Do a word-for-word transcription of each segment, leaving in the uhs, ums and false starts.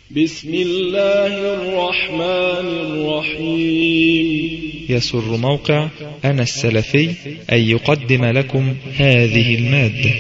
بسم الله الرحمن الرحيم. يسر موقع أنا السلفي أن يقدم لكم هذه المادة.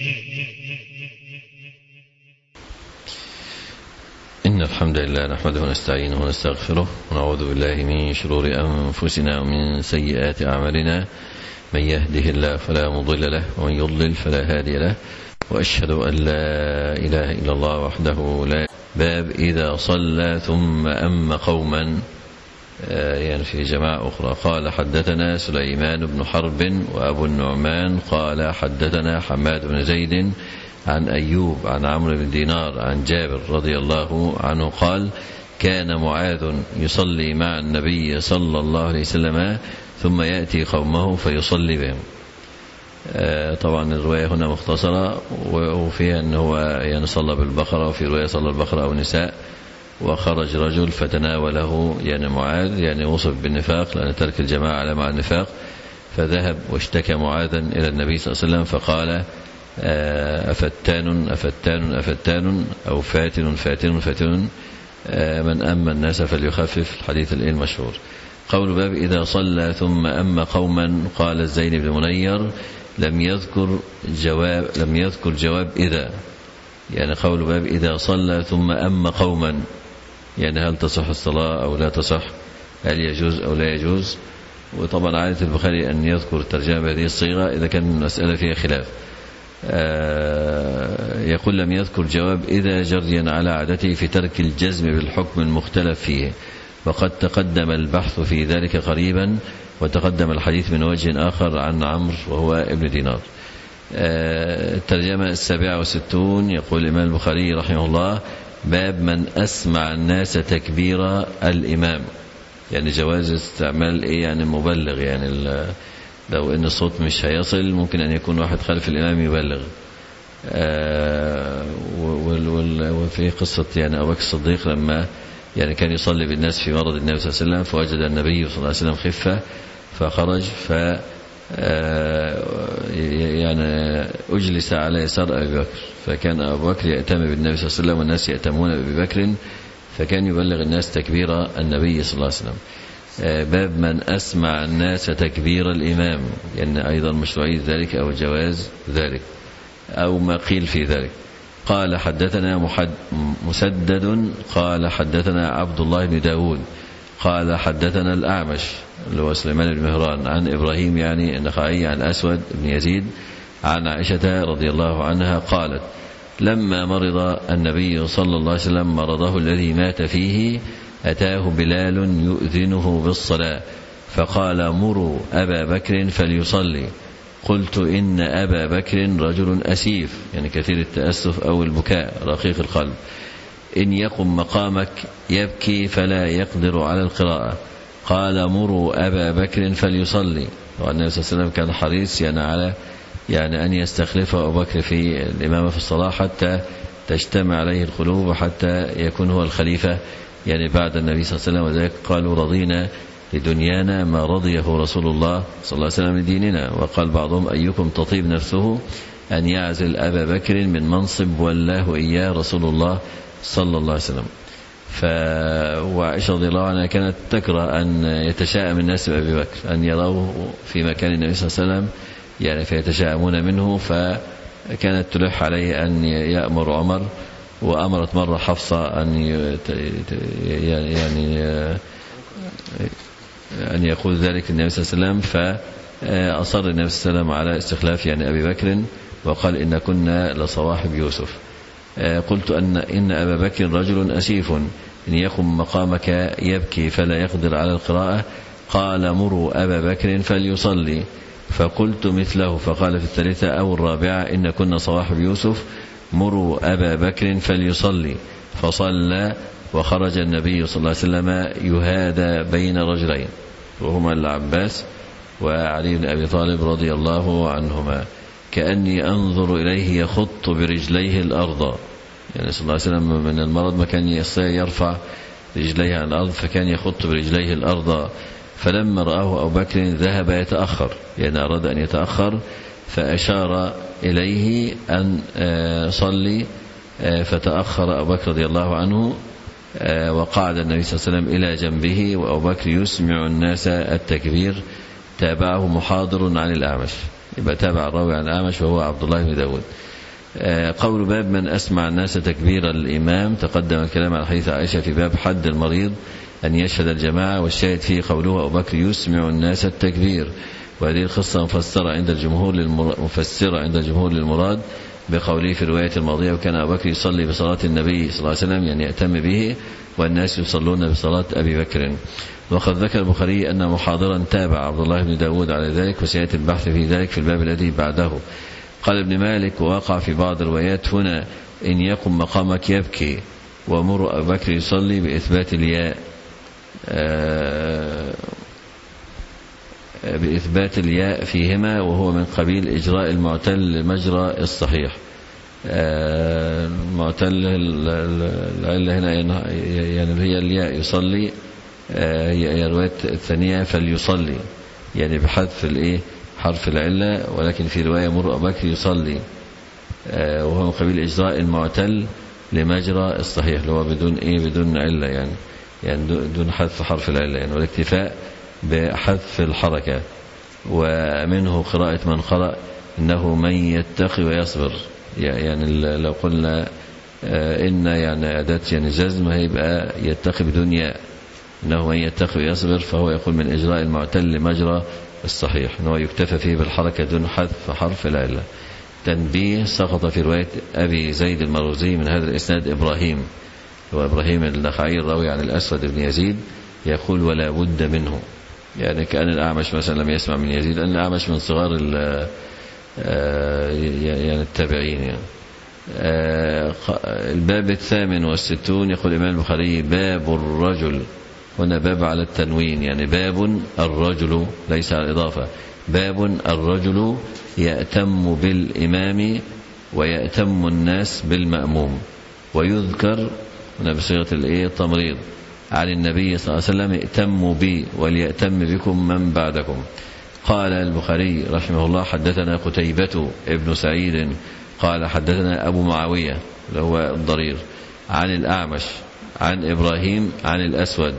إن الحمد لله نحمده ونستعينه ونستغفره ونعوذ بالله من شرور أنفسنا ومن سيئات أعمالنا، من يهده الله فلا مضل له ومن يضلل فلا هادي له، وأشهد أن لا إله إلا الله وحده لا. باب إذا صلى ثم أم قوما، يعني في جماعة أخرى. قال حدثنا سليمان بن حرب وأبو النعمان قال حدثنا حماد بن زيد عن أيوب عن عمرو بن دينار عن جابر رضي الله عنه قال كان معاذ يصلي مع النبي صلى الله عليه وسلم ثم يأتي قومه فيصلي بهم. طبعا الرواية هنا مختصرة وفيها أنه يعني صلى بالبقرة، وفي رواية صلى البقرة أو النساء، وخرج رجل فتناوله يعني معاذ، يعني وصف بالنفاق لأن ترك الجماعة على مع النفاق، فذهب واشتكى معاذا إلى النبي صلى الله عليه وسلم فقال أفتان أفتان أفتان أو فاتن فاتن فاتن من أما الناس فليخفف، الحديث المشهور. قول باب إذا صلى ثم أما قوما. قال الزين بن منير لم يذكر جواب لم يذكر جواب إذا، يعني قول باب إذا صلى ثم أما قوما، يعني هل تصح الصلاة أو لا تصح، هل يجوز أو لا يجوز. وطبعا عادة البخاري أن يذكر ترجمة بهذه الصيغة إذا كان المسألة فيها خلاف. يقول لم يذكر جواب إذا جريا على عادته في ترك الجزم بالحكم المختلف فيه، وقد تقدم البحث في ذلك قريبا، وتقدم الحديث من وجه آخر عن عمرو وهو ابن دينار. الترجمة السابعة والستون. يقول الإمام البخاري رحمه الله باب من أسمع الناس تكبير الإمام، يعني جواز استعمال إيه، يعني مبلغ، يعني لو إن الصوت مش هيصل ممكن أن يكون واحد خلف الإمام يبلغ. وفي قصة يعني أبو بكر الصديق لما يعني كان يصلي بالناس في مرض النبي صلى الله عليه وسلم، فوجد النبي صلى الله عليه وسلم خفة فخرج ف يعني أجلس على يسار أبي بكر، فكان أبو بكر يأتم بالنبي صلى الله عليه وسلم والناس يأتمون بأبي بكر، فكان يبلغ الناس تكبير النبي صلى الله عليه وسلم. باب من أسمع الناس تكبير الإمام، يعني أيضا مشروعية ذلك أو جواز ذلك أو ما قيل في ذلك. قال حدثنا مسدد قال حدثنا عبد الله بن داود قال حدثنا الأعمش اللي هو سليمان بن مهران عن إبراهيم يعني النخعي عن أسود بن يزيد عن عائشة رضي الله عنها قالت لما مرض النبي صلى الله عليه وسلم مرضه الذي مات فيه أتاه بلال يؤذنه بالصلاة فقال مروا أبا بكر فليصلي. قلت إن أبا بكر رجل أسيف، يعني كثير التأسف أو البكاء رقيق القلب، إن يقم مقامك يبكي فلا يقدر على القراءة. قال مروا أبا بكر فليصلي. والنبي صلى الله عليه وسلم كان حريص يعني على يعني أن يستخلف أبو بكر في الإمامة في الصلاة حتى تجتمع عليه القلوب وحتى يكون هو الخليفة يعني بعد النبي صلى الله عليه وسلم. وذلك قالوا رضينا لدنيانا ما رضيه رسول الله صلى الله عليه وسلم لديننا. وقال بعضهم أيكم تطيب نفسه أن يعزل أبا بكر من منصب والله إياه رسول الله صلى الله عليه وسلم. وعائشة رضي الله عنها كانت تكره أن يتشاءم الناس بأبي بكر، أن يروه في مكان النبي صلى الله عليه وسلم يعني فيتشاءمون منه، فكانت تلح عليه أن يأمر عمر، وأمرت مرة حفصة أن يعني أن يقول ذلك النبي صلى الله عليه وسلم، فأصر النبي صلى الله عليه وسلم على استخلاف يعني أبي بكر، وقال إن كنا لصواحب يوسف. قلت أن إن أبا بكر رجل أسيف إن يقم مقامك يبكي فلا يقدر على القراءة. قال مروا أبا بكر فليصلي. فقلت مثله. فقال في الثالثة أو الرابعة إن كنا صواحب يوسف مروا أبا بكر فليصلي. فصلى وخرج النبي صلى الله عليه وسلم يهادى بين رجلين وهما العباس وعلي بن أبي طالب رضي الله عنهما، كأني أنظر إليه يخط برجليه الأرض. يعني صلى الله عليه وسلم من المرض ما كان يستطيع يرفع رجليه عن الأرض، فكان يخط برجليه الأرض. فلما رآه أبو بكر ذهب يتأخر، يعني أراد أن يتأخر، فأشار إليه أن صلي فتأخر أبو بكر رضي الله عنه وقعد النبي صلى الله عليه وسلم إلى جنبه وأبو بكر يسمع الناس التكبير، تابعه محاضر عن الأعمش، يبقى تابع الراوي عن الأعمش وهو عبد الله بن داود. قول باب من أسمع الناس تكبير الإمام، تقدم الكلام على حديث عائشة في باب حد المريض أن يشهد الجماعة، والشاهد فيه قوله أبو بكر يسمع الناس التكبير، وهذه القصة مفسرة عند الجمهور مفسرة عند الجمهور للمراد بقوله في الرواية الماضية وكان أبو بكر يصلي بصلاة النبي صلى الله عليه وسلم، يعني يأتم به، والناس يصلون بصلاة أبي بكر. وقد ذكر البخاري أن محاضرا تابع عبد الله بن داود على ذلك، وسيأتي البحث في ذلك في الباب الذي بعده. قال ابن مالك ووقع في بعض الروايات هنا إن يقم مقامك يبكي ومر أبو بكر يصلي بإثبات الياء آه بإثبات الياء فيهما، وهو من قبيل إجراء المعتل مجرى الصحيح. آه المعتل العلة هنا يعني هي الياء يصلي، آه هي الرواية الثانية فليصلي، يعني بحذف الايه حرف العلة، ولكن في رواية مر أبو بكر يصلي، آه وهو من قبيل إجراء المعتل لمجرى الصحيح، اللي هو بدون ايه بدون علة، يعني يعني دون حذف حرف العلة، يعني والاكتفاء بحذف الحركة. ومنه قراءة من قرأ إنه من يتقي ويصبر، يعني لو قلنا إن يعني أداة يعني جزم هيبقى يتقي بدون ياء، إنه من يتقي ويصبر، فهو يقول من إجراء المعتل لمجرى الصحيح، إنه يكتفى فيه بالحركة دون حذف حرف العلة. تنبيه سقط في رواية أبي زيد المروزي من هذا الإسناد إبراهيم، وإبراهيم النخعي الراوي عن الأسود بن يزيد يقول ولا بد منه، يعني كأن الأعمش مثلا لم يسمع من يزيد، لأن الأعمش من صغار يعني التابعين. يعني الباب الثامن والستون يقول الإمام البخاري باب الرجل، هنا باب على التنوين، يعني باب الرجل ليس على الإضافة، باب الرجل يأتم بالإمام ويأتم الناس بالمأموم، ويذكر هنا بصيغة التمريض عن النبي صلى الله عليه وسلم ائتموا بي وليأتم بكم من بعدكم. قال البخاري رحمه الله حدثنا قتيبة ابن سعيد قال حدثنا أبو معاوية اللي هو الضرير عن الأعمش عن إبراهيم عن الأسود،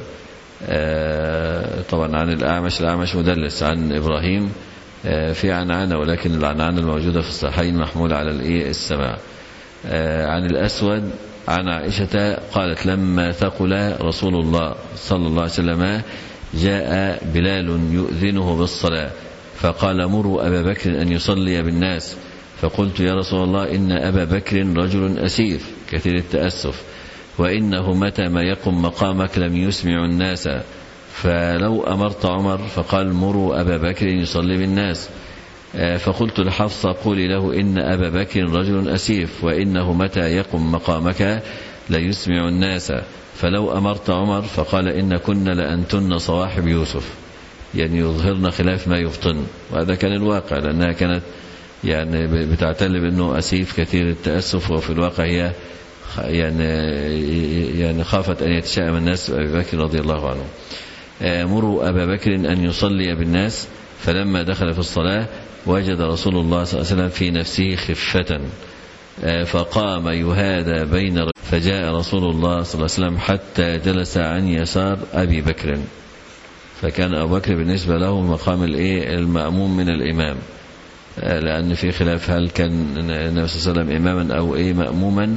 آه طبعا عن الأعمش الأعمش مدلس، عن إبراهيم آه في عنعنة، ولكن العنعنة الموجودة في الصحيحين محمولة على السماع. آه عن الأسود عن عائشة قالت لما ثقل رسول الله صلى الله عليه وسلم جاء بلال يؤذنه بالصلاة فقال مروا أبا بكر أن يصلي بالناس، فقلت يا رسول الله إن أبا بكر رجل أسيف كثير التأسف، وإنه متى ما يقم مقامك لم يسمع الناس، فلو أمرت عمر، فقال مروا أبا بكر يصلي بالناس. فقلت لحفصة قولي له إن أبا بكر رجل أسيف وإنه متى يقم مقامك لا يسمع الناس، فلو أمرت عمر، فقال إن كنا لأنتن صواحب يوسف، يعني يظهرن خلاف ما يفطن، وهذا كان الواقع، لأنها كانت يعني بتعتل بأنه أسيف كثير التأسف، وفي الواقع هي يعني يعني خافت أن يتشائم الناس بأبي بكر رضي الله عنه. مروا أبا بكر أن يصلي بالناس، فلما دخل في الصلاة وجد رسول الله صلى الله عليه وسلم في نفسه خفة، فقام يهادى بين، فجاء رسول الله صلى الله عليه وسلم حتى جلس عن يسار أبي بكر، فكان أبو بكر بالنسبة له مقام المأموم من الإمام، لأن في خلاف هل كان النبي صلى الله عليه وسلم إماما أو إيه مأموما.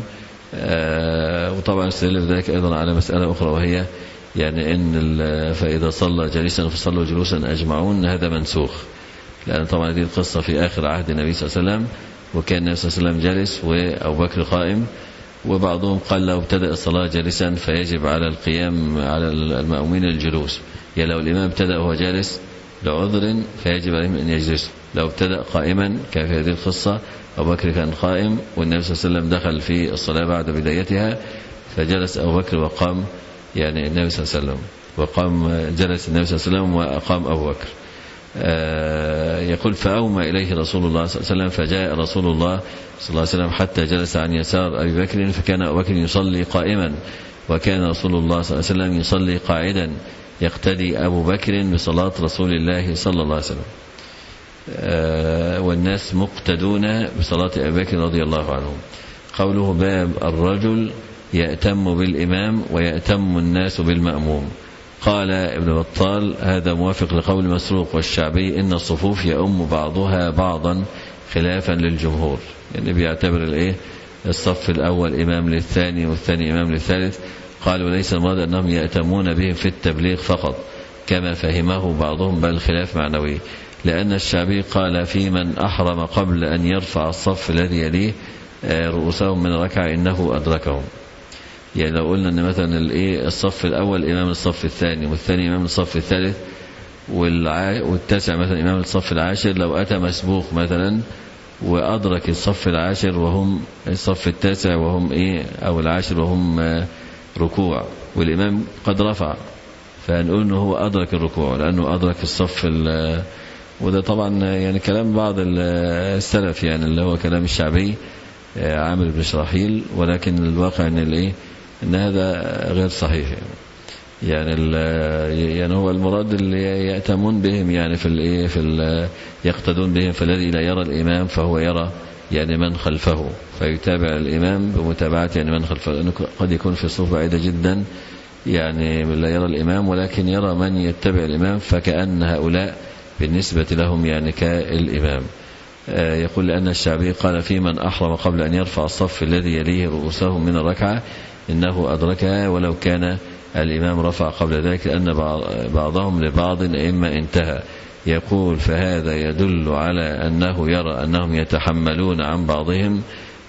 وطبعا استدل ذلك أيضا على مسألة أخرى، وهي يعني إن فإذا صلى جالسا فصلوا جلوسا أجمعون، هذا منسوخ، لأن طبعا هذه القصة في آخر عهد النبي صلى الله عليه وسلم، وكان النبي صلى الله عليه وسلم جالس وأبو بكر قائم، وبعضهم قال لو ابتدأ الصلاة جالسا فيجب على القيام على المأمومين الجلوس، يعني لو الإمام ابتدأ وهو جالس لعذر فيجب عليهم أن يجلسوا، لو ابتدأ قائما كان في هذه القصة أبو بكر كان قائم والنبي صلى الله عليه وسلم دخل في الصلاة بعد بدايتها، فجلس أبو بكر وقام يعني النبي صلى الله عليه وسلم، وقام جلس النبي صلى الله عليه وسلم وأقام أبو بكر. آه يقول فأومى إليه رسول الله صلى الله عليه وسلم، فجاء رسول الله صلى الله عليه وسلم حتى جلس عن يسار أبي بكر، فكان أبو بكر يصلي قائما، وكان رسول الله صلى الله عليه وسلم يصلي قاعدا، يقتدي أبو بكر بصلاة رسول الله صلى الله عليه وسلم، آه والناس مقتدون بصلاة أبي بكر رضي الله عنه. قوله باب الرجل يأتم بالإمام ويأتم الناس بالمأموم. قال ابن بطال هذا موافق لقول مسروق والشعبي إن الصفوف يؤم بعضها بعضا خلافا للجمهور، يعني بيعتبر الايه الصف الأول إمام للثاني والثاني إمام للثالث. قالوا ليس المراد أنهم يأتمون بهم في التبليغ فقط كما فهمه بعضهم، بل خلاف معنوي، لأن الشعبي قال في من أحرم قبل أن يرفع الصف الذي يليه رؤوسهم من ركعة إنه أدركهم. يعني لو قلنا أن مثلا الايه الصف الأول إمام الصف الثاني والثاني إمام الصف الثالث والتاسع مثلا إمام الصف العاشر، لو أتى مسبوق مثلا وأدرك الصف العاشر وهم الصف التاسع وهم إيه أو العاشر وهم ركوع والإمام قد رفع، فنقول أنه هو أدرك الركوع لأنه أدرك الصف. وده طبعا يعني كلام بعض السلف، يعني اللي هو كلام الشعبي عامر بن شراحيل، ولكن الواقع أن الإيه أن هذا غير صحيح. يعني يعني هو المراد اللي يأتمون بهم يعني في الايه في يقتدون بهم، فالذي لا يرى الإمام فهو يرى يعني من خلفه فيتابع الإمام بمتابعة يعني من خلفه، لأنه قد يكون في صفوف بعيدة جدا يعني لا يرى الإمام ولكن يرى من يتبع الإمام، فكأن هؤلاء بالنسبة لهم يعني كالإمام. يقول لأن الشعبي قال في من أحرم قبل أن يرفع الصف الذي يليه رؤوسهم من الركعة إنه أدركها ولو كان الإمام رفع قبل ذلك، لأن بعضهم لبعض إما انتهى. يقول فهذا يدل على أنه يرى أنهم يتحملون عن بعضهم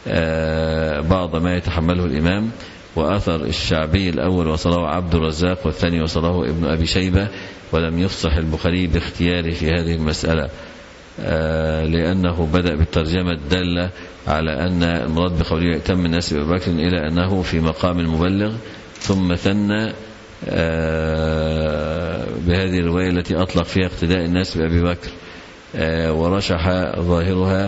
بعض ما يتحمله الإمام. وأثر الشعبي الأول وصله عبد الرزاق والثاني وصله ابن أبي شيبة، ولم يفصح البخاري باختياره في هذه المسألة لأنه بدأ بالترجمة الدالة على أن المراد بقوله يأتم الناس بأبي بكر إلى أنه في مقام المبلغ، ثم ثنى بهذه الرواية التي أطلق فيها اقتداء الناس بأبي بكر، ورشح ظاهرها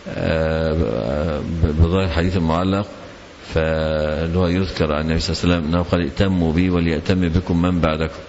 بظاهر حديث المعلق، فهو يذكر عن النبي صلى الله عليه وسلم أنه قال ائتموا بي وليأتم بكم من بعدكم.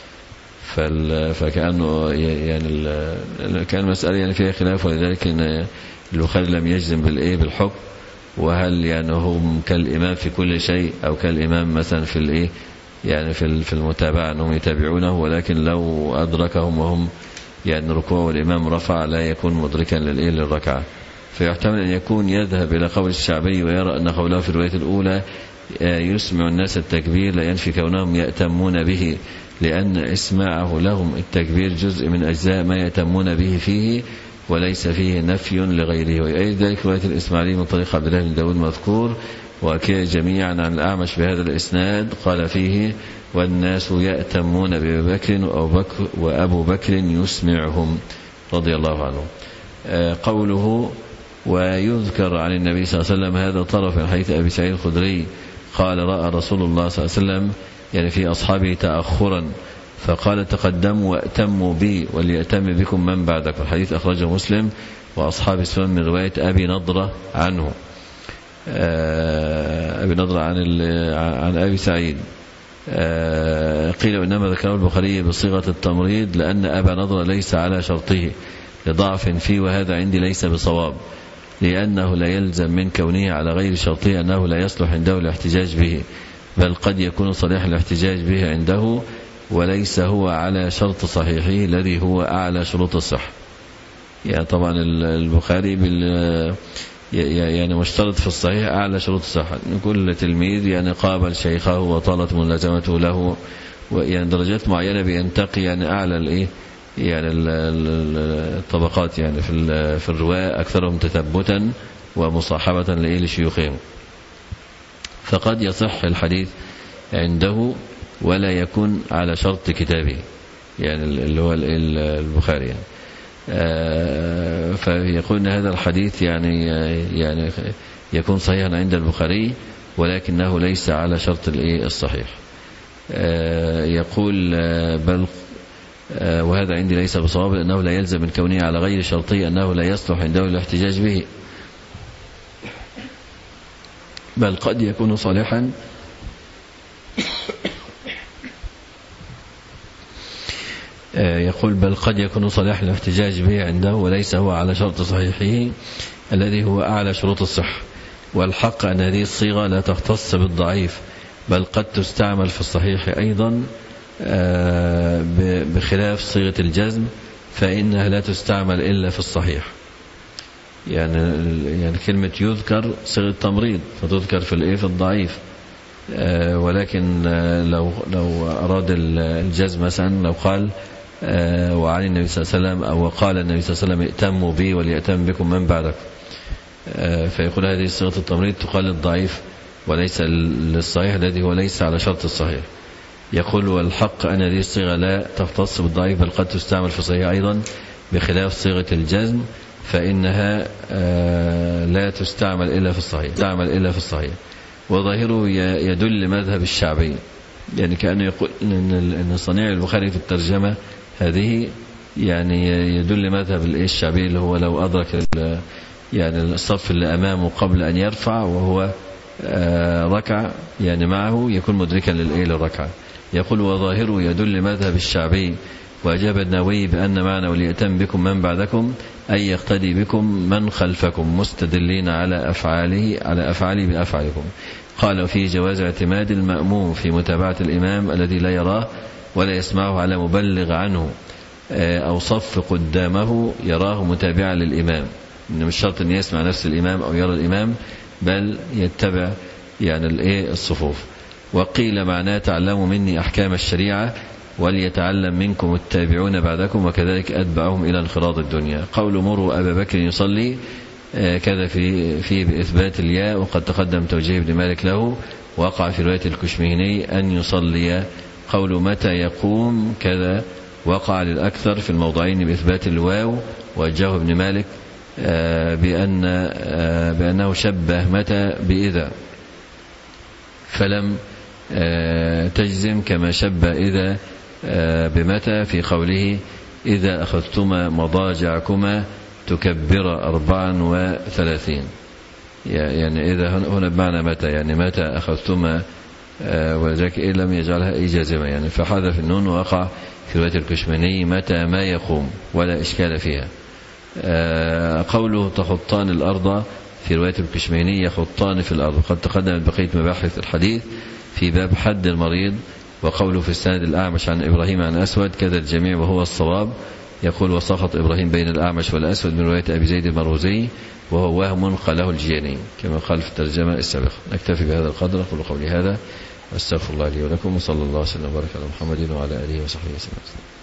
فكأنه يعني كان مسألة يعني فيها خلاف، ولذلك إن البخاري لم يجزم بالإيه بالحكم، وهل يعني هم كالإمام في كل شيء أو كالإمام مثلا في الإيه يعني في في المتابعة أنهم يتابعونه، ولكن لو أدركهم وهم يعني ركوع والإمام رفع لا يكون مدركا للإيه للركعة. فيحتمل أن يكون يذهب إلى قول الشعبي ويرى أن قوله في الرواية الأولى يسمع الناس التكبير لا ينفي كونهم يأتمون به، لأن إسماعه لهم التكبير جزء من أجزاء ما يأتمون به فيه وليس فيه نفي لغيره. وأيضا ذلك رواية الإسماعيلي من طريق عبد الله بن داود مذكور، وأكيد جميعا عن الأعمش بهذا الإسناد قال فيه والناس يأتمون بأبي بكر بكر وأبو بكر يسمعهم رضي الله عنه. قوله ويذكر عن النبي صلى الله عليه وسلم هذا طرف من حديث أبي سعيد الخدري قال رأى رسول الله صلى الله عليه وسلم يعني في أصحابه تأخرا فقال تقدموا وأتموا بي وليأتم بكم من بعدكم. الحديث أخرجه مسلم وأصحاب السنن من رواية أبي نضرة عنه أبي نضرة عن عن أبي سعيد. قيل إنما ذكره البخاري بصيغة التمريض لأن أبا نضرة ليس على شرطه لضعف فيه، وهذا عندي ليس بصواب، لأنه لا يلزم من كونه على غير شرطه أنه لا يصلح عنده الاحتجاج به، بل قد يكون صريح الاحتجاج به عنده وليس هو على شرط صحيحه الذي هو أعلى شروط الصحة. يعني طبعا البخاري بال يعني مشترط في الصحيح أعلى شروط الصحة، كل تلميذ يعني قابل شيخه وطالت ملازمته له، ويعني درجات معينة بينتقي يعني أعلى الإيه يعني الطبقات يعني في في الرواية أكثرهم تثبتا ومصاحبة لإيه لشيوخهم، فقد يصح الحديث عنده ولا يكون على شرط كتابه يعني اللي هو البخاري يعني. فيقول أن هذا الحديث يعني يعني يكون صحيحا عند البخاري ولكنه ليس على شرط الإيه الصحيح. يقول بل وهذا عندي ليس بصواب لأنه لا يلزم من كونه على غير شرطه أنه لا يصلح عنده الاحتجاج به، بل قد يكون صالحا يقول بل قد يكون صالح الاحتجاج به عنده وليس هو على شرط صحيحه الذي هو أعلى شروط الصحة، والحق أن هذه الصيغة لا تختص بالضعيف، بل قد تستعمل في الصحيح أيضا بخلاف صيغة الجزم، فإنها لا تستعمل إلا في الصحيح. يعني يعني كلمة يذكر صيغة تمريض فتذكر في الإيه في الضعيف، ولكن لو لو أراد الجزم مثلا لو قال وعن النبي صلى الله عليه وسلم أو قال النبي صلى الله عليه وسلم ائتموا بي وليأتم بكم من بعدكم، فيقول هذه صيغة التمريض تقال للضعيف وليس للصحيح الذي هو ليس على شرط الصحيح. يقول والحق أن هذه الصيغة لا تختص بالضعيف بل قد تستعمل في الصحيح أيضا بخلاف صيغة الجزم، فإنها لا تستعمل إلا في الصحيح تستعمل إلا في الصحيح. وظاهره يدل مذهب الشعبي، يعني كأنه يقول أن صنيع البخاري في الترجمة هذه يعني يدل مذهب الشعبي اللي هو لو أدرك يعني الصف اللي أمامه قبل أن يرفع وهو ركع يعني معه يكون مدركا للركعة. يقول وظاهره يدل مذهب الشعبي. وأجاب النووي بأن معنى وليأتم بكم من بعدكم أي يقتدي بكم من خلفكم مستدلين على أفعاله على أفعاله بأفعالكم. قال في جواز اعتماد المأموم في متابعة الإمام الذي لا يراه ولا يسمعه على مبلغ عنه أو صف قدامه يراه متابعا للإمام، إن مش شرط أن يسمع نفس الإمام أو يرى الإمام بل يتبع يعني الإيه الصفوف. وقيل معناه تعلموا مني أحكام الشريعة وليتعلم منكم التابعون بعدكم وكذلك أتبعهم إلى انقراض الدنيا. قول مروا أبا بكر يصلي كذا في في بإثبات الياء، وقد تقدم توجيه ابن مالك له، وقع في رواية الكشميهني أن يصلي. قول متى يقوم كذا وقع للأكثر في الموضعين بإثبات الواو، وجاه ابن مالك بأن بأنه شبه متى بإذا فلم تجزم كما شبه إذا بمتى في قوله إذا أخذتما مضاجعكما تكبر أربعا وثلاثين، يعني إذا هنا بمعنى متى يعني متى أخذتما، ولذلك إن لم يجعلها أي جازمة يعني فحذف النون، وقع في رواية الكشميهني متى ما يقوم ولا إشكال فيها. قوله تخطان الأرض في رواية الكشميهني يخطان في الأرض، قد تقدمت بقية مباحث الحديث في باب حد المريض. وقوله في السند الأعمش عن إبراهيم عن أسود كذا الجميع وهو الصواب. يقول وسقط إبراهيم بين الأعمش والأسود من رواية أبي زيد المروزي وهو وهم قاله الجياني كما قال في الترجمة السابقة. نكتفي بهذا القدر. أقول قولي هذا واستغفر الله لي ولكم، وصلى الله وسلم وبارك على محمد وعلى آله وصحبه وسلم.